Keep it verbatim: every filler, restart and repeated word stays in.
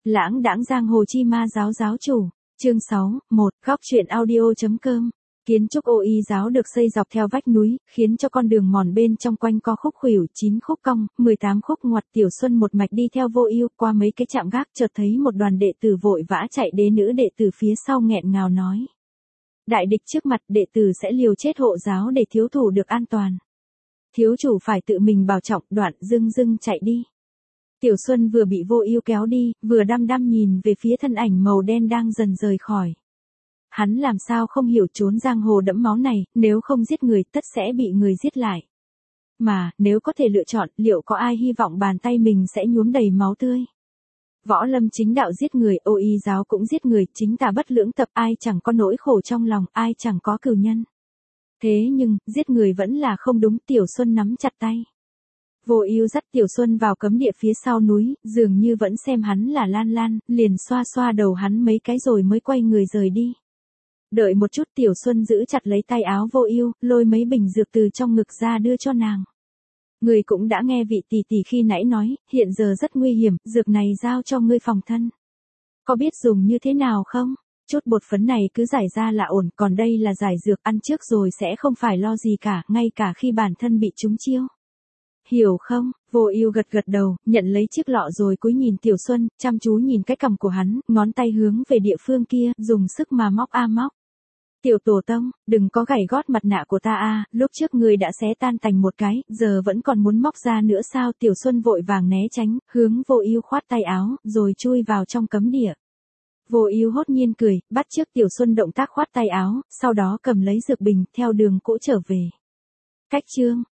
Lãng đãng giang hồ chi ma giáo giáo chủ. Chương sáu, một, góc truyện audio.com. Kiến trúc ô y giáo được xây dọc theo vách núi, khiến cho con đường mòn bên trong quanh co khúc khuỷu, chín khúc cong, mười tám khúc ngoặt. Tiểu Xuân một mạch đi theo Vô Ưu, qua mấy cái trạm gác chợt thấy một đoàn đệ tử vội vã chạy đến, nữ đệ tử phía sau nghẹn ngào nói: đại địch trước mặt, đệ tử sẽ liều chết hộ giáo để thiếu thủ được an toàn. Thiếu chủ phải tự mình bảo trọng. Đoạn dưng dưng chạy đi. Tiểu Xuân vừa bị Vô Ưu kéo đi, vừa đăm đăm nhìn về phía thân ảnh màu đen đang dần rời khỏi. Hắn làm sao không hiểu chốn giang hồ đẫm máu này, nếu không giết người tất sẽ bị người giết lại. Mà, nếu có thể lựa chọn, liệu có ai hy vọng bàn tay mình sẽ nhuốm đầy máu tươi? Võ lâm chính đạo giết người, ô y giáo cũng giết người, chính tà bất lưỡng tập, ai chẳng có nỗi khổ trong lòng, ai chẳng có cừu nhân. Thế nhưng, giết người vẫn là không đúng. Tiểu Xuân nắm chặt tay Vô Ưu dắt Tiểu Xuân vào cấm địa phía sau núi, dường như vẫn xem hắn là Lan Lan, liền xoa xoa đầu hắn mấy cái rồi mới quay người rời đi. Đợi một chút. Tiểu Xuân giữ chặt lấy tay áo Vô Ưu, lôi mấy bình dược từ trong ngực ra đưa cho nàng. Người cũng đã nghe vị tỷ tỷ khi nãy nói, hiện giờ rất nguy hiểm, dược này giao cho ngươi phòng thân. Có biết dùng như thế nào không? Chút bột phấn này cứ giải ra là ổn, còn đây là giải dược, ăn trước rồi sẽ không phải lo gì cả, ngay cả khi bản thân bị trúng chiêu. Hiểu không? Vô Ưu gật gật đầu, nhận lấy chiếc lọ rồi cúi nhìn Tiểu Xuân, chăm chú nhìn cái cằm của hắn, ngón tay hướng về địa phương kia, dùng sức mà móc a móc. Tiểu tổ tông, đừng có gảy gót mặt nạ của ta a, lúc trước ngươi đã xé tan tành một cái, giờ vẫn còn muốn móc ra nữa sao? Tiểu Xuân vội vàng né tránh, hướng Vô Ưu khoát tay áo, rồi chui vào trong cấm địa. Vô Ưu hốt nhiên cười, bắt chước Tiểu Xuân động tác khoát tay áo, sau đó cầm lấy dược bình, theo đường cũ trở về. Cách chương